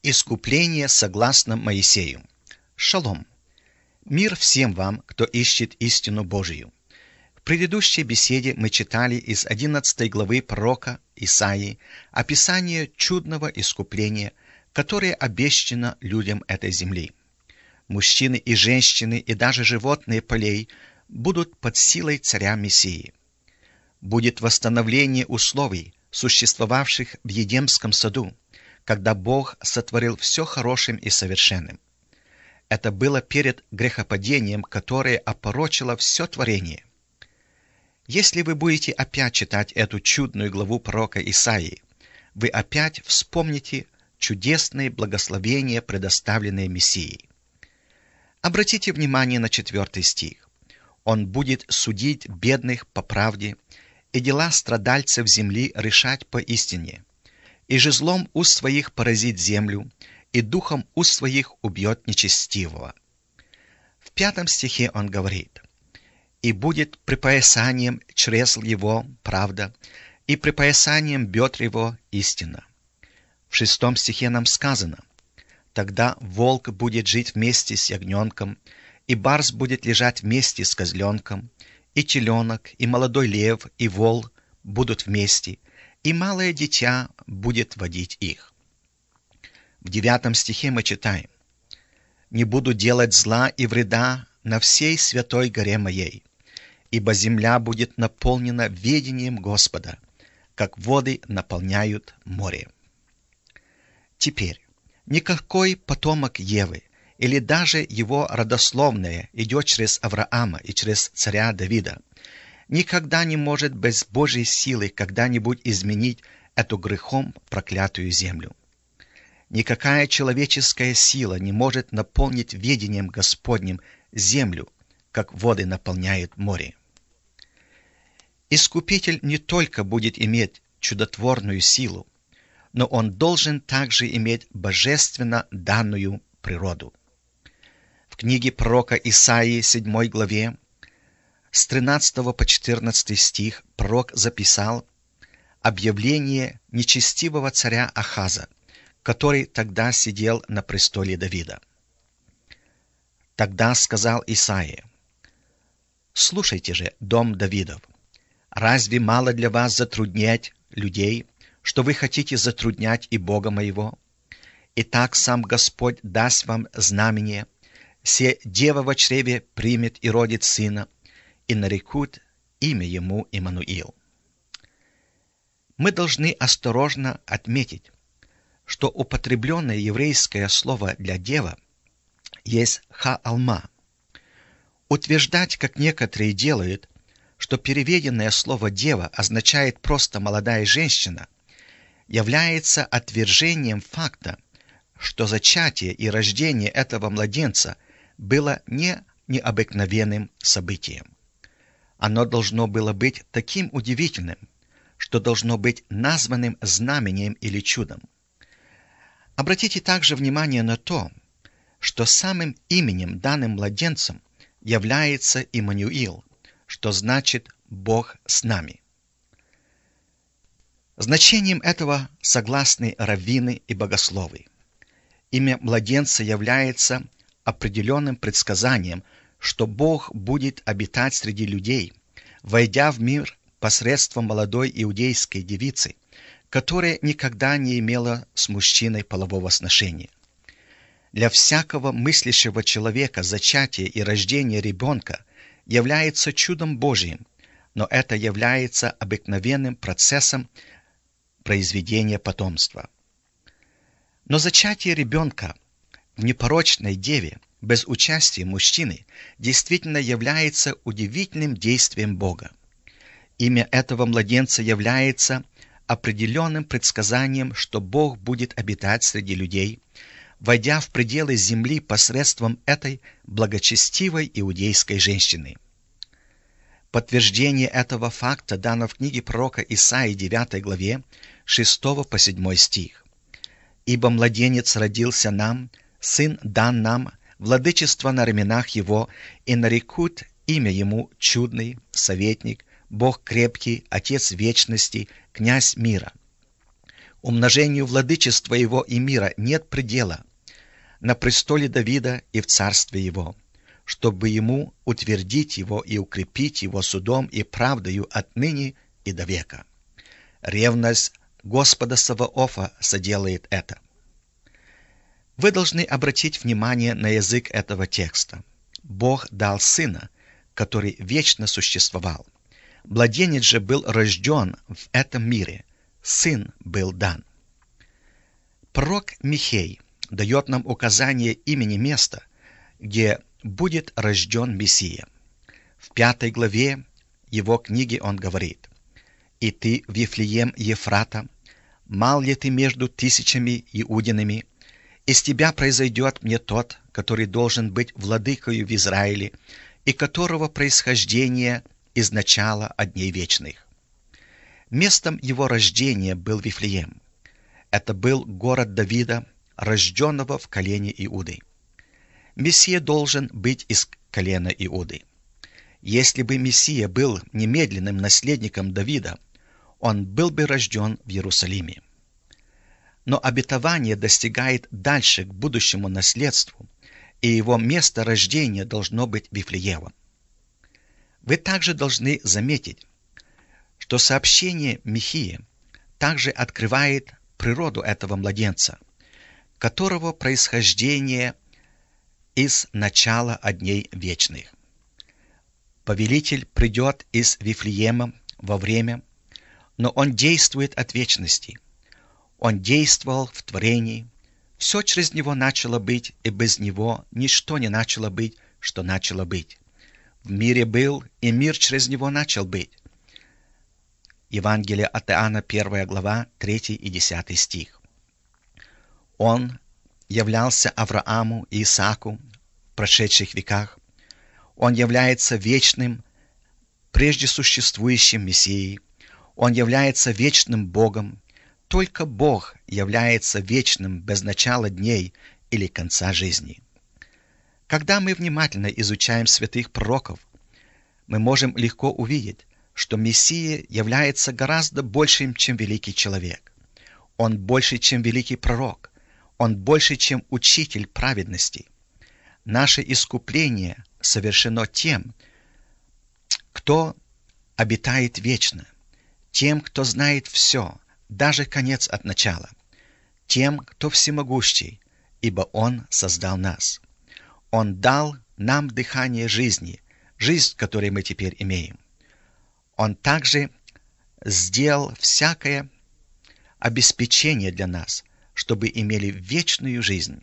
Искупление согласно Моисею. Шалом. Мир всем вам, кто ищет истину Божию. В предыдущей беседе мы читали из 11 главы пророка Исаии описание чудного искупления, которое обещано людям этой земли. Мужчины и женщины и даже животные полей будут под силой царя Мессии. Будет восстановление условий, существовавших в Едемском саду, когда Бог сотворил все хорошим и совершенным. Это было перед грехопадением, которое опорочило все творение. Если вы будете опять читать эту чудную главу пророка Исаии, вы опять вспомните чудесные благословения, предоставленные Мессией. Обратите внимание на 4 стих. «Он будет судить бедных по правде, и дела страдальцев земли решать поистине. И жезлом уст своих поразит землю, и духом уст своих убьет нечестивого». В 5 стихе он говорит: «И будет припоясанием чресл его правда, и припоясанием бедр его истина». В 6 стихе нам сказано: «Тогда волк будет жить вместе с ягненком, и барс будет лежать вместе с козленком, и теленок, и молодой лев, и вол будут вместе, и малое дитя будет водить их». В 9 стихе мы читаем: «Не буду делать зла и вреда на всей святой горе моей, ибо земля будет наполнена ведением Господа, как воды наполняют море». Теперь, никакой потомок Евы или даже его родословное идет через Авраама и через царя Давида, никогда не может без Божьей силы когда-нибудь изменить эту грехом проклятую землю. Никакая человеческая сила не может наполнить ведением Господним землю, как воды наполняют море. Искупитель не только будет иметь чудотворную силу, но он должен также иметь божественно данную природу. В книге пророка Исаии 7 главе с 13 по 14 стих пророк записал объявление нечестивого царя Ахаза, который тогда сидел на престоле Давида. Тогда сказал Исаия: «Слушайте же, дом Давидов, разве мало для вас затруднять людей, что вы хотите затруднять и Бога моего? Итак, сам Господь даст вам знамение, се дева во чреве примет и родит сына, и нарекут имя ему Иммануил». Мы должны осторожно отметить, что употребленное еврейское слово для дева есть ха-алма. Утверждать, как некоторые делают, что переведенное слово «дева» означает просто «молодая женщина», является отвержением факта, что зачатие и рождение этого младенца было не необыкновенным событием. Оно должно было быть таким удивительным, что должно быть названным знамением или чудом. Обратите также внимание на то, что самым именем, данным младенцем, является Иммануил, что значит «Бог с нами». Значением этого согласны раввины и богословы. Имя младенца является определенным предсказанием, что Бог будет обитать среди людей, войдя в мир посредством молодой иудейской девицы, которая никогда не имела с мужчиной полового сношения. Для всякого мыслящего человека зачатие и рождение ребенка является чудом Божьим, но это является обыкновенным процессом произведения потомства. Но зачатие ребенка в непорочной деве без участия мужчины действительно является удивительным действием Бога. Имя этого младенца является определенным предсказанием, что Бог будет обитать среди людей, войдя в пределы земли посредством этой благочестивой иудейской женщины. Подтверждение этого факта дано в книге пророка Исаии 9 главе 6 по 7 стих. «Ибо младенец родился нам, сын дан нам, владычество на раменах его, и нарекут имя ему чудный, советник, Бог крепкий, Отец вечности, Князь мира. Умножению владычества его и мира нет предела на престоле Давида и в царстве его, чтобы ему утвердить его и укрепить его судом и правдою отныне и до века. Ревность Господа Саваофа соделает это. Вы должны обратить внимание на язык этого текста. Бог дал Сына, который вечно существовал. Младенец же был рожден в этом мире. Сын был дан. Пророк Михей дает нам указание имени места, где будет рожден Мессия. В 5 главе его книги он говорит: «И ты, Вифлеем Ефрата, мал ли ты между тысячами иудинами? Из тебя произойдет мне тот, который должен быть владыкою в Израиле, и которого происхождение из начала от дней вечных». Местом его рождения был Вифлеем. Это был город Давида, рожденного в колене Иуды. Мессия должен быть из колена Иуды. Если бы Мессия был немедленным наследником Давида, он был бы рожден в Иерусалиме. Но обетование достигает дальше к будущему наследству, и его место рождения должно быть Вифлеемом. Вы также должны заметить, что сообщение Михии также открывает природу этого младенца, которого происхождение из начала от дней вечных. Повелитель придет из Вифлеема во время, но он действует от вечности. Он действовал в творении, все через него начало быть, и без него ничто не начало быть, что начало быть. В мире был, и мир через него начал быть. Евангелие от Иоанна, 1 глава, 3 и 10 стих. Он являлся Аврааму и Исааку в прошедших веках. Он является вечным, прежде существующим Мессией. Он является вечным Богом. Только Бог является вечным без начала дней или конца жизни. Когда мы внимательно изучаем святых пророков, мы можем легко увидеть, что Мессия является гораздо большим, чем великий человек. Он больше, чем великий пророк. Он больше, чем учитель праведности. Наше искупление совершено тем, кто обитает вечно, тем, кто знает все, даже конец от начала, тем, кто всемогущий, ибо Он создал нас. Он дал нам дыхание жизни, жизнь, которую мы теперь имеем. Он также сделал всякое обеспечение для нас, чтобы имели вечную жизнь.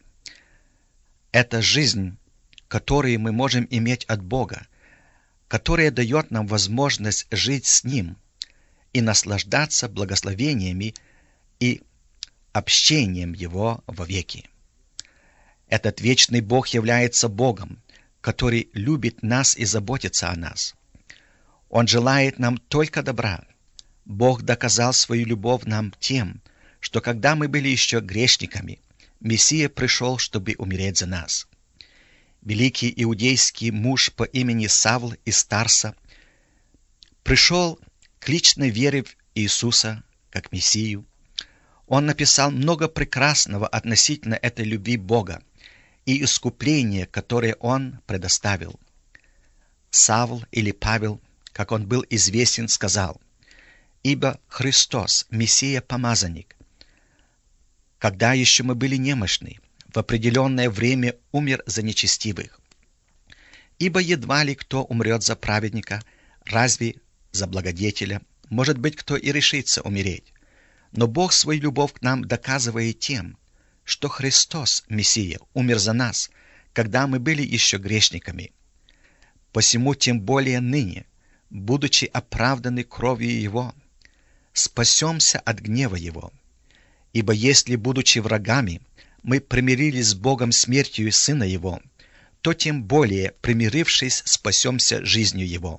Это жизнь, которую мы можем иметь от Бога, которая дает нам возможность жить с Ним и наслаждаться благословениями и общением Его вовеки. Этот вечный Бог является Богом, который любит нас и заботится о нас. Он желает нам только добра. Бог доказал свою любовь нам тем, что когда мы были еще грешниками, Мессия пришел, чтобы умереть за нас. Великий иудейский муж по имени Савл из Тарса пришел к личной вере в Иисуса как Мессию. Он написал много прекрасного относительно этой любви Бога и искупления, которое Он предоставил. Савл или Павел, как он был известен, сказал: «Ибо Христос, Мессия-помазанник, когда еще мы были немощны, в определенное время умер за нечестивых. Ибо едва ли кто умрет за праведника, разве за благодетеля? Может быть, кто и решится умереть. Но Бог свою любовь к нам доказывает тем, что Христос, Мессия, умер за нас, когда мы были еще грешниками. Посему тем более ныне, будучи оправданы кровью Его, спасемся от гнева Его. Ибо если, будучи врагами, мы примирились с Богом смертью Сына Его, то тем более, примирившись, спасемся жизнью Его.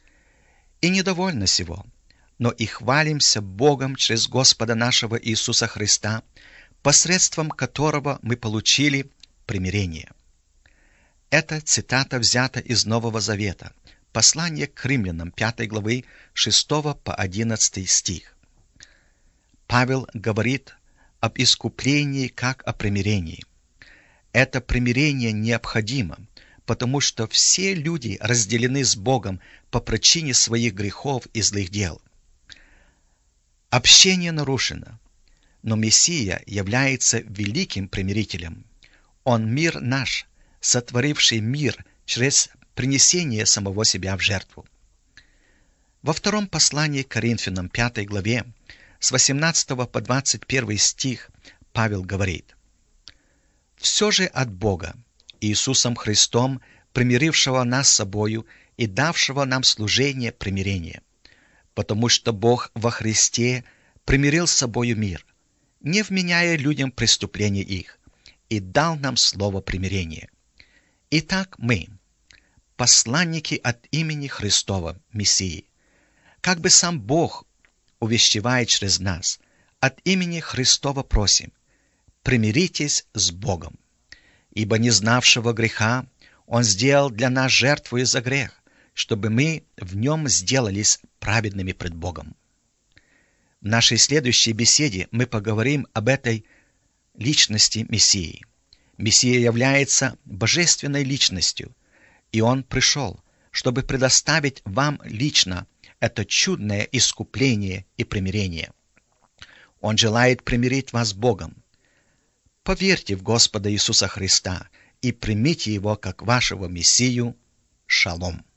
И недовольно сего, но и хвалимся Богом через Господа нашего Иисуса Христа, посредством которого мы получили примирение». Эта цитата взята из Нового Завета, послание к Римлянам, 5 главы, 6 по 11 стих. Павел говорит об искуплении как о примирении. Это примирение необходимо, потому что все люди разделены с Богом по причине своих грехов и злых дел. Общение нарушено, но Мессия является великим примирителем. Он мир наш, сотворивший мир через принесение самого себя в жертву. Во втором послании к Коринфянам 5 главе с 18 по 21 стих Павел говорит: «Все же от Бога, Иисусом Христом, примирившего нас с собою и давшего нам служение примирения, потому что Бог во Христе примирил с собою мир, не вменяя людям преступления их, и дал нам слово примирения. Итак, мы, посланники от имени Христова, Мессии, как бы сам Бог увещевает через нас, от имени Христова просим: примиритесь с Богом. Ибо не знавшего греха Он сделал для нас жертву за грех, чтобы мы в нем сделались праведными пред Богом». В нашей следующей беседе мы поговорим об этой личности Мессии. Мессия является божественной личностью, и Он пришел, чтобы предоставить вам лично это чудное искупление и примирение. Он желает примирить вас с Богом. Поверьте в Господа Иисуса Христа и примите Его как вашего Мессию. Шалом.